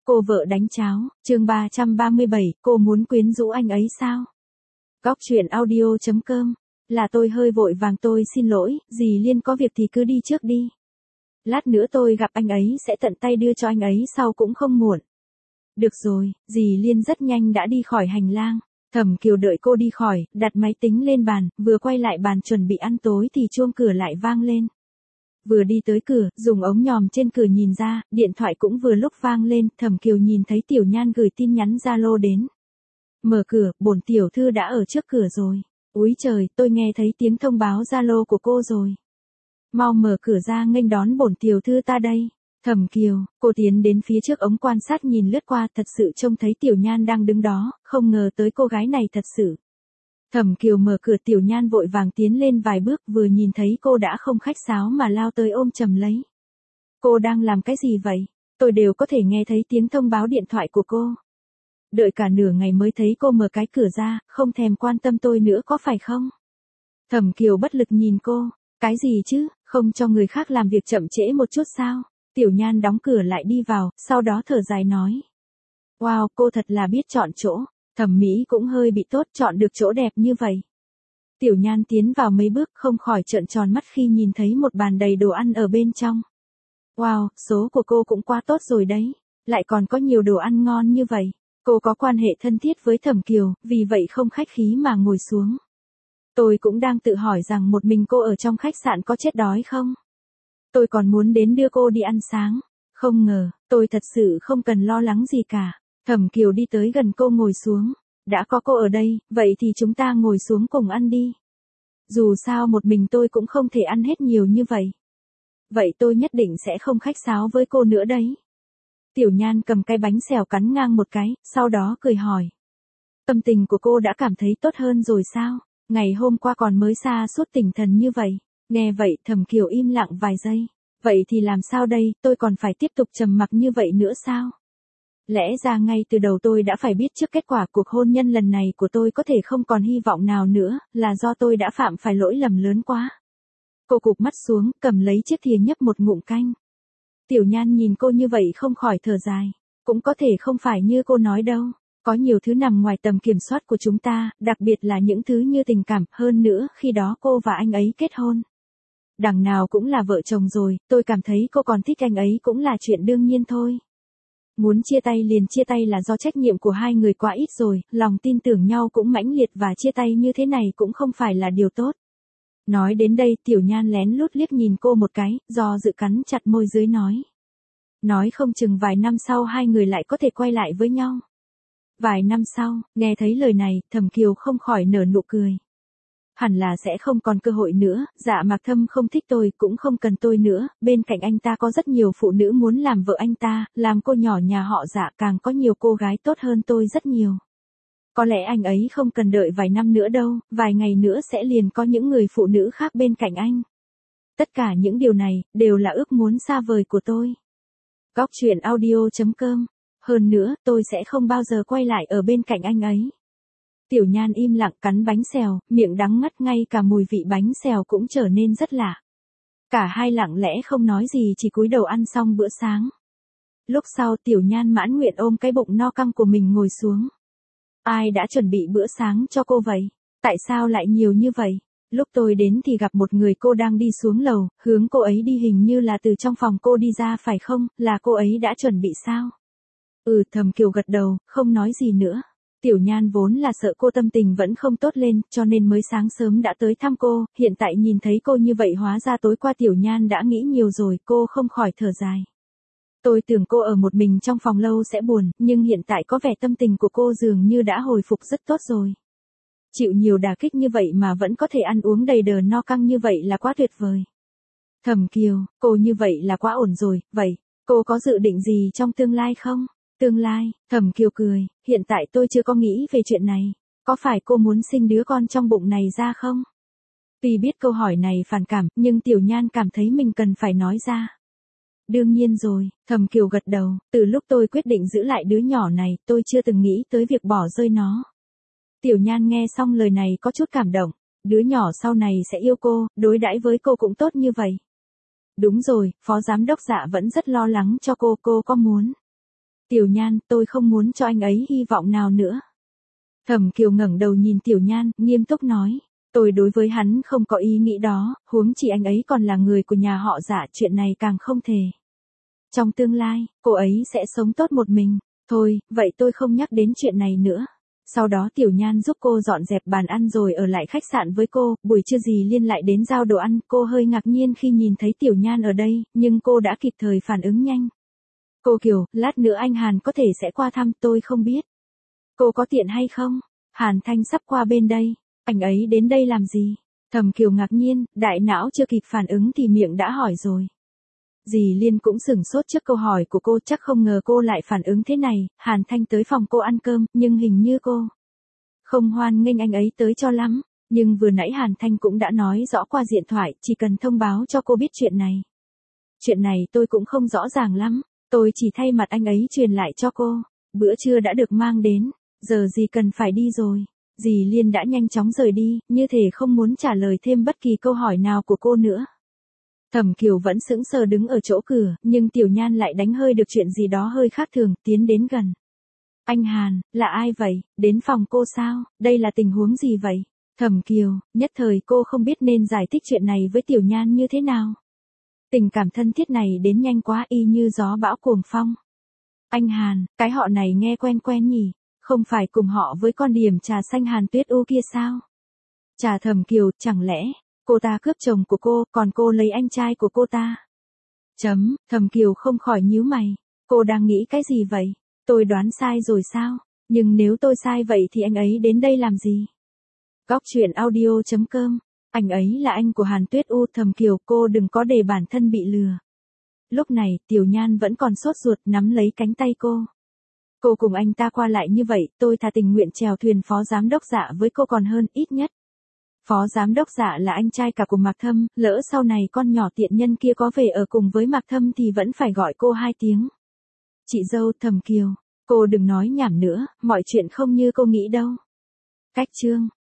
Cô vợ đánh cháo, chương 337, cô muốn quyến rũ anh ấy sao? Góc truyện audio.com, là tôi hơi vội vàng tôi xin lỗi, dì Liên có việc thì cứ đi trước đi. Lát nữa tôi gặp anh ấy sẽ tận tay đưa cho anh ấy sau cũng không muộn. Được rồi, dì Liên rất nhanh đã đi khỏi hành lang. Thẩm Kiều đợi cô đi khỏi, đặt máy tính lên bàn, vừa quay lại bàn chuẩn bị ăn tối thì chuông cửa lại vang lên. Vừa đi tới cửa, dùng ống nhòm trên cửa nhìn ra, điện thoại cũng vừa lúc vang lên, Thẩm Kiều nhìn thấy Tiểu Nhan gửi tin nhắn Zalo đến. Mở cửa, bổn tiểu thư đã ở trước cửa rồi. Úi trời, tôi nghe thấy tiếng thông báo Zalo của cô rồi. Mau mở cửa ra nghênh đón bổn tiểu thư ta đây. Thẩm Kiều, cô tiến đến phía trước ống quan sát nhìn lướt qua, thật sự trông thấy Tiểu Nhan đang đứng đó, không ngờ tới cô gái này thật sự. Thẩm Kiều mở cửa, Tiểu Nhan vội vàng tiến lên vài bước, vừa nhìn thấy cô đã không khách sáo mà lao tới ôm chầm lấy. Cô đang làm cái gì vậy? Tôi đều có thể nghe thấy tiếng thông báo điện thoại của cô. Đợi cả nửa ngày mới thấy cô mở cái cửa ra, không thèm quan tâm tôi nữa có phải không? Thẩm Kiều bất lực nhìn cô, cái gì chứ, không cho người khác làm việc chậm trễ một chút sao? Tiểu Nhan đóng cửa lại đi vào, sau đó thở dài nói. Wow, cô thật là biết chọn chỗ, thẩm mỹ cũng hơi bị tốt, chọn được chỗ đẹp như vậy. Tiểu Nhan tiến vào mấy bước không khỏi trợn tròn mắt khi nhìn thấy một bàn đầy đồ ăn ở bên trong. Wow, số của cô cũng quá tốt rồi đấy, lại còn có nhiều đồ ăn ngon như vậy. Cô có quan hệ thân thiết với Thẩm Kiều, vì vậy không khách khí mà ngồi xuống. Tôi cũng đang tự hỏi rằng một mình cô ở trong khách sạn có chết đói không? Tôi còn muốn đến đưa cô đi ăn sáng. Không ngờ, tôi thật sự không cần lo lắng gì cả. Thẩm Kiều đi tới gần cô ngồi xuống. Đã có cô ở đây, vậy thì chúng ta ngồi xuống cùng ăn đi. Dù sao một mình tôi cũng không thể ăn hết nhiều như vậy. Vậy tôi nhất định sẽ không khách sáo với cô nữa đấy. Tiểu Nhan cầm cái bánh xèo cắn ngang một cái, sau đó cười hỏi. Tâm tình của cô đã cảm thấy tốt hơn rồi sao? Ngày hôm qua còn mới sa sút tinh thần như vậy. Nghe vậy Thẩm Kiều im lặng vài giây. Vậy thì làm sao đây, tôi còn phải tiếp tục trầm mặc như vậy nữa sao? Lẽ ra ngay từ đầu tôi đã phải biết trước kết quả cuộc hôn nhân lần này của tôi có thể không còn hy vọng nào nữa, là do tôi đã phạm phải lỗi lầm lớn quá. Cô cụp mắt xuống, cầm lấy chiếc thìa nhấp một ngụm canh. Tiểu Nhan nhìn cô như vậy không khỏi thở dài. Cũng có thể không phải như cô nói đâu. Có nhiều thứ nằm ngoài tầm kiểm soát của chúng ta, đặc biệt là những thứ như tình cảm, hơn nữa khi đó cô và anh ấy kết hôn. Đằng nào cũng là vợ chồng rồi, tôi cảm thấy cô còn thích anh ấy cũng là chuyện đương nhiên thôi. Muốn chia tay liền chia tay là do trách nhiệm của hai người quá ít rồi, lòng tin tưởng nhau cũng mãnh liệt và chia tay như thế này cũng không phải là điều tốt. Nói đến đây Tiểu Nhan lén lút liếc nhìn cô một cái, do dự cắn chặt môi dưới nói. Nói không chừng vài năm sau hai người lại có thể quay lại với nhau. Vài năm sau, nghe thấy lời này, Thẩm Kiều không khỏi nở nụ cười. Hẳn là sẽ không còn cơ hội nữa, Dạ Mạc Thâm không thích tôi, cũng không cần tôi nữa, bên cạnh anh ta có rất nhiều phụ nữ muốn làm vợ anh ta, làm cô nhỏ nhà họ Dạ càng có nhiều cô gái tốt hơn tôi rất nhiều. Có lẽ anh ấy không cần đợi vài năm nữa đâu, vài ngày nữa sẽ liền có những người phụ nữ khác bên cạnh anh. Tất cả những điều này, đều là ước muốn xa vời của tôi. Góc truyện audio.com. Hơn nữa, tôi sẽ không bao giờ quay lại ở bên cạnh anh ấy. Tiểu Nhan im lặng cắn bánh xèo, miệng đắng ngắt, ngay cả mùi vị bánh xèo cũng trở nên rất lạ. Cả hai lặng lẽ không nói gì, chỉ cúi đầu ăn xong bữa sáng. Lúc sau Tiểu Nhan mãn nguyện ôm cái bụng no căng của mình ngồi xuống. Ai đã chuẩn bị bữa sáng cho cô vậy? Tại sao lại nhiều như vậy? Lúc tôi đến thì gặp một người, cô đang đi xuống lầu, hướng cô ấy đi hình như là từ trong phòng cô đi ra phải không, là cô ấy đã chuẩn bị sao? Thẩm Kiều gật đầu, không nói gì nữa. Tiểu Nhan vốn là sợ cô tâm tình vẫn không tốt lên, cho nên mới sáng sớm đã tới thăm cô, hiện tại nhìn thấy cô như vậy hóa ra tối qua Tiểu Nhan đã nghĩ nhiều rồi, cô không khỏi thở dài. Tôi tưởng cô ở một mình trong phòng lâu sẽ buồn, nhưng hiện tại có vẻ tâm tình của cô dường như đã hồi phục rất tốt rồi. Chịu nhiều đả kích như vậy mà vẫn có thể ăn uống đầy đờ no căng như vậy là quá tuyệt vời. Thẩm Kiều, cô như vậy là quá ổn rồi, vậy, cô có dự định gì trong tương lai không? Tương lai, Thẩm Kiều cười, hiện tại tôi chưa có nghĩ về chuyện này. Có phải cô muốn sinh đứa con trong bụng này ra không? Tuy biết câu hỏi này phản cảm, nhưng Tiểu Nhan cảm thấy mình cần phải nói ra. Đương nhiên rồi, Thẩm Kiều gật đầu, từ lúc tôi quyết định giữ lại đứa nhỏ này, tôi chưa từng nghĩ tới việc bỏ rơi nó. Tiểu Nhan nghe xong lời này có chút cảm động, đứa nhỏ sau này sẽ yêu cô, đối đãi với cô cũng tốt như vậy. Đúng rồi, Phó Giám đốc Dạ vẫn rất lo lắng cho cô có muốn Tiểu Nhan, tôi không muốn cho anh ấy hy vọng nào nữa. Thẩm Kiều ngẩng đầu nhìn Tiểu Nhan, nghiêm túc nói. Tôi đối với hắn không có ý nghĩ đó, huống chi anh ấy còn là người của nhà họ Dạ, chuyện này càng không thể. Trong tương lai, cô ấy sẽ sống tốt một mình. Thôi, vậy tôi không nhắc đến chuyện này nữa. Sau đó Tiểu Nhan giúp cô dọn dẹp bàn ăn rồi ở lại khách sạn với cô, buổi trưa dì Liên lại đến giao đồ ăn, cô hơi ngạc nhiên khi nhìn thấy Tiểu Nhan ở đây, nhưng cô đã kịp thời phản ứng nhanh. Cô Kiều, lát nữa anh Hàn có thể sẽ qua thăm, tôi không biết. Cô có tiện hay không? Hàn Thanh sắp qua bên đây, anh ấy đến đây làm gì? Thẩm Kiều ngạc nhiên, đại não chưa kịp phản ứng thì miệng đã hỏi rồi. Dì Liên cũng sửng sốt trước câu hỏi của cô, chắc không ngờ cô lại phản ứng thế này. Hàn Thanh tới phòng cô ăn cơm, nhưng hình như cô không hoan nghênh anh ấy tới cho lắm. Nhưng vừa nãy Hàn Thanh cũng đã nói rõ qua điện thoại, chỉ cần thông báo cho cô biết chuyện này. Chuyện này tôi cũng không rõ ràng lắm, tôi chỉ thay mặt anh ấy truyền lại cho cô. Bữa trưa đã được mang đến, giờ dì cần phải đi rồi. Dì Liên đã nhanh chóng rời đi, như thể không muốn trả lời thêm bất kỳ câu hỏi nào của cô nữa. Thẩm Kiều vẫn sững sờ đứng ở chỗ cửa, nhưng Tiểu Nhan lại đánh hơi được chuyện gì đó hơi khác thường, tiến đến gần. Anh Hàn, là ai vậy, đến phòng cô sao, đây là tình huống gì vậy? Thẩm Kiều, nhất thời cô không biết nên giải thích chuyện này với Tiểu Nhan như thế nào. Tình cảm thân thiết này đến nhanh quá, y như gió bão cuồng phong. Anh Hàn, cái họ này nghe quen quen nhỉ, không phải cùng họ với con điểm trà xanh Hàn Tuyết U kia sao? Trà Thẩm Kiều, chẳng lẽ cô ta cướp chồng của cô, còn cô lấy anh trai của cô ta? Thẩm Kiều không khỏi nhíu mày. Cô đang nghĩ cái gì vậy? Tôi đoán sai rồi sao? Nhưng nếu tôi sai vậy thì anh ấy đến đây làm gì? Góc truyện audio.com. Anh ấy là anh của Hàn Tuyết U. Thẩm Kiều, cô đừng có để bản thân bị lừa. Lúc này, Tiểu Nhan vẫn còn sốt ruột nắm lấy cánh tay cô. Cô cùng anh ta qua lại như vậy, tôi thà tình nguyện chèo thuyền phó giám đốc Dạ với cô còn hơn, ít nhất. Phó giám đốc Dạ là anh trai cả của Mạc Thâm, lỡ sau này con nhỏ tiện nhân kia có về ở cùng với Mạc Thâm thì vẫn phải gọi cô 2 tiếng. Chị dâu. Thẩm Kiều, cô đừng nói nhảm nữa, mọi chuyện không như cô nghĩ đâu. Cách chương